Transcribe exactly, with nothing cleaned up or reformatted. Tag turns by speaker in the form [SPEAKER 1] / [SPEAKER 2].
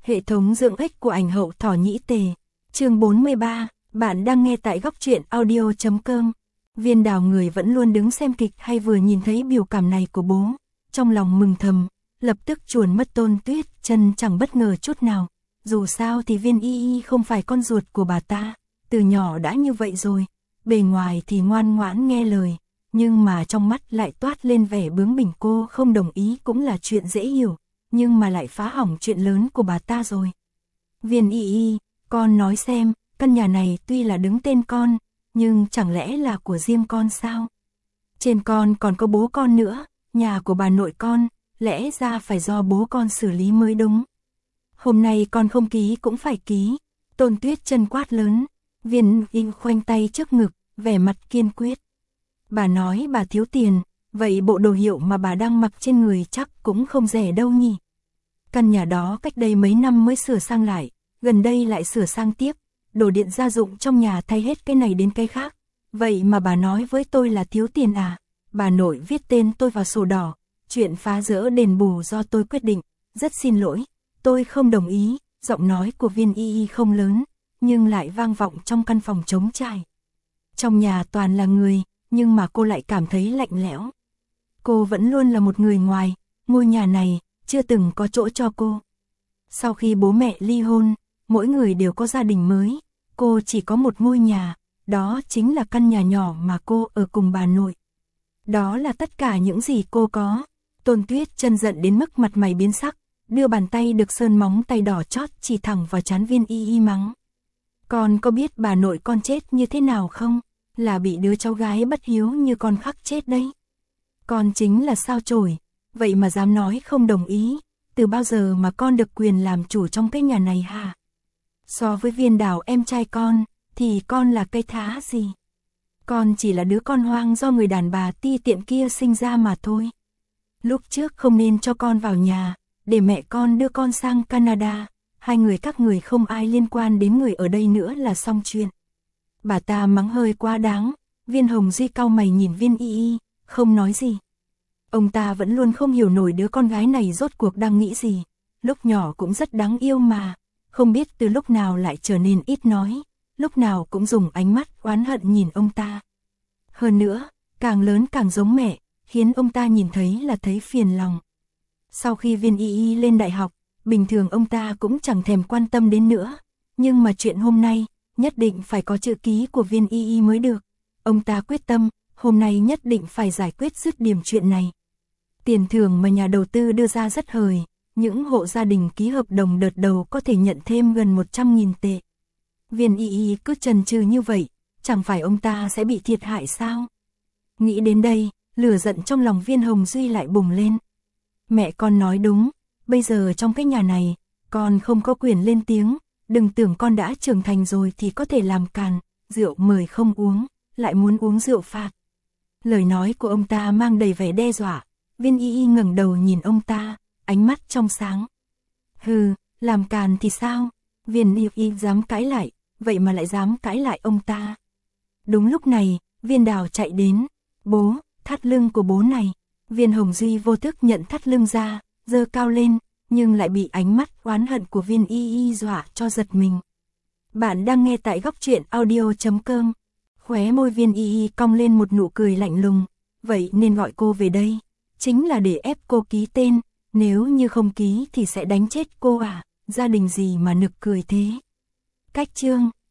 [SPEAKER 1] Hệ thống dưỡng ích của ảnh hậu thỏ nhĩ tề. Chương bốn mươi ba, bạn đang nghe tại góc truyện audio chấm com. Viên Đào người vẫn luôn đứng xem kịch hay vừa nhìn thấy biểu cảm này của bố, trong lòng mừng thầm, lập tức chuồn mất Tôn Tuyết Chân chẳng bất ngờ chút nào. Dù sao thì Viên Y Y không phải con ruột của bà ta, từ nhỏ đã như vậy rồi, bề ngoài thì ngoan ngoãn nghe lời, nhưng mà trong mắt lại toát lên vẻ bướng bỉnh. Cô không đồng ý cũng là chuyện dễ hiểu, nhưng mà lại phá hỏng chuyện lớn của bà ta rồi. Viên Y Y, con nói xem, căn nhà này tuy là đứng tên con, nhưng chẳng lẽ là của riêng con sao? Trên con còn có bố con nữa, nhà của bà nội con, lẽ ra phải do bố con xử lý mới đúng. Hôm nay con không ký cũng phải ký. Tôn Tuyết Chân quát lớn. Viên Y khoanh tay trước ngực, vẻ mặt kiên quyết. Bà nói bà thiếu tiền, vậy bộ đồ hiệu mà bà đang mặc trên người chắc cũng không rẻ đâu nhỉ? Căn nhà đó cách đây mấy năm mới sửa sang lại, gần đây lại sửa sang tiếp, đồ điện gia dụng trong nhà thay hết cái này đến cái khác. Vậy mà bà nói với tôi là thiếu tiền à? Bà nội viết tên tôi vào sổ đỏ, chuyện phá rỡ đền bù do tôi quyết định, rất xin lỗi, tôi không đồng ý. Giọng nói của Viên Y Y không lớn, nhưng lại vang vọng trong căn phòng trống trải. Trong nhà toàn là người, nhưng mà cô lại cảm thấy lạnh lẽo. Cô vẫn luôn là một người ngoài, ngôi nhà này chưa từng có chỗ cho cô. Sau khi bố mẹ ly hôn, mỗi người đều có gia đình mới, cô chỉ có một ngôi nhà, đó chính là căn nhà nhỏ mà cô ở cùng bà nội. Đó là tất cả những gì cô có. Tôn Tuyết Chân giận đến mức mặt mày biến sắc, đưa bàn tay được sơn móng tay đỏ chót chỉ thẳng vào trán Viên Y Y mắng. Con có biết bà nội con chết như thế nào không? Là bị đứa cháu gái bất hiếu như con khắc chết đấy. Con chính là sao chổi, vậy mà dám nói không đồng ý, từ bao giờ mà con được quyền làm chủ trong cái nhà này hả? So với Viên Đào em trai con, thì con là cây thá gì? Con chỉ là đứa con hoang do người đàn bà ti tiện kia sinh ra mà thôi. Lúc trước không nên cho con vào nhà, để mẹ con đưa con sang Canada, hai người các người không ai liên quan đến người ở đây nữa là xong chuyện. Bà ta mắng hơi quá đáng. Viên Hồng Duy cau mày nhìn Viên Y Y, không nói gì. Ông ta vẫn luôn không hiểu nổi đứa con gái này rốt cuộc đang nghĩ gì. Lúc nhỏ cũng rất đáng yêu mà, không biết từ lúc nào lại trở nên ít nói, lúc nào cũng dùng ánh mắt oán hận nhìn ông ta. Hơn nữa, càng lớn càng giống mẹ, khiến ông ta nhìn thấy là thấy phiền lòng. Sau khi Viên Y Y lên đại học, bình thường ông ta cũng chẳng thèm quan tâm đến nữa, nhưng mà chuyện hôm nay, nhất định phải có chữ ký của Viên Y Y mới được. Ông ta quyết tâm, hôm nay nhất định phải giải quyết dứt điểm chuyện này. Tiền thưởng mà nhà đầu tư đưa ra rất hời, những hộ gia đình ký hợp đồng đợt đầu có thể nhận thêm gần một trăm nghìn tệ. Viên Y Y cứ chần chừ như vậy, chẳng phải ông ta sẽ bị thiệt hại sao? Nghĩ đến đây, lửa giận trong lòng Viên Hồng Duy lại bùng lên. Mẹ con nói đúng, bây giờ trong cái nhà này, con không có quyền lên tiếng, đừng tưởng con đã trưởng thành rồi thì có thể làm càn, rượu mời không uống, lại muốn uống rượu phạt. Lời nói của ông ta mang đầy vẻ đe dọa. Viên Y Y ngẩng đầu nhìn ông ta, ánh mắt trong sáng. Hừ, làm càn thì sao? Viên Y Y dám cãi lại, vậy mà lại dám cãi lại ông ta. Đúng lúc này, Viên Đào chạy đến. Bố, thắt lưng của bố này. Viên Hồng Duy vô thức nhận thắt lưng ra, giơ cao lên, nhưng lại bị ánh mắt oán hận của Viên Y Y dọa cho giật mình. Bạn đang nghe tại góc truyện audio chấm com. Khóe môi Viên Y Y cong lên một nụ cười lạnh lùng. Vậy nên gọi cô về đây, chính là để ép cô ký tên, nếu như không ký thì sẽ đánh chết cô à, gia đình gì mà nực cười thế. Cách chương